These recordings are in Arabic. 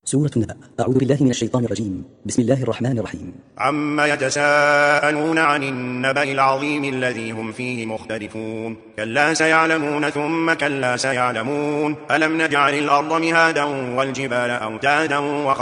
سورة النبأ. أعوذ بالله من الشيطان الرجيم. بسم الله الرحمن الرحيم. عما يتساءلون عن النبأ العظيم الذي هم فيه مختلفون. كلا سيعلمون ثم كلا سيعلمون. ألم نجعل الأرض مهادا والجبال أوتادا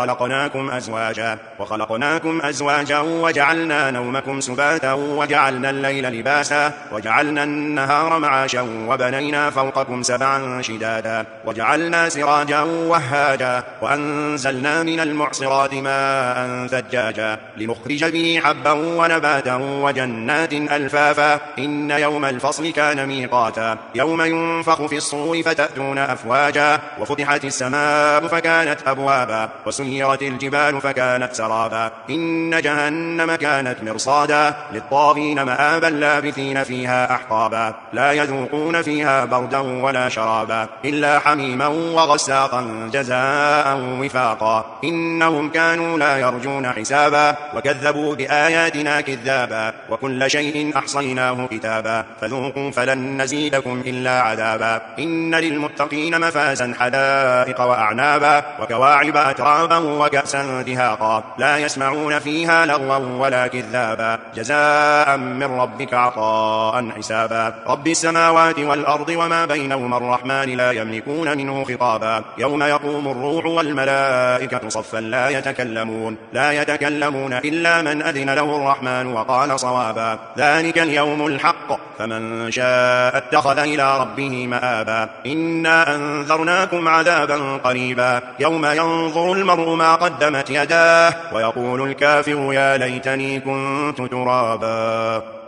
وخلقناكم أزواجا وجعلنا نومكم سباتا وجعلنا الليل لباسا وجعلنا النهار معاشا وبنينا فوقكم سبعا شدادا وجعلنا سراجا وهاجا وأنزلنا من المعصرات ماء ثجاجا لنخرج به حبا ونباتا وجنات ألفافا. إن يوم الفصل كان ميقاتا. يوم ينفخ في الصور فتأتون أفواجا وفتحت السماء فكانت أبوابا وسيرت الجبال فكانت سرابا. إن جهنم كانت مرصادا للطاغين مآبا لابثين فيها أحقابا. لا يذوقون فيها بردا ولا شرابا إلا حميما وغساقا جزاء وفاقا. إنهم كانوا لا يرجون حسابا وكذبوا بآياتنا كذابا وكل شيء أحصيناه كتابا فذوقوا فلن نزيدكم إلا عذابا. إن للمتقين مفازا حدائق وأعنابا وكواعب أترابا وكأسا دهاقا. لا يسمعون فيها لغوا ولا كذابا جزاء من ربك عطاء حسابا. رب السماوات والأرض وما بينهما الرحمن لا يملكون منه خطابا. يوم يقوم الروح والملائكة صفا لا يتكلمون إلا من أذن له الرحمن وقال صوابا. ذلك اليوم الحق فمن شاء اتخذ إلى ربه مآبا. إنا أنذرناكم عذابا قريبا يوم ينظر المرء ما قدمت يداه ويقول الكافر يا ليتني كنت ترابا.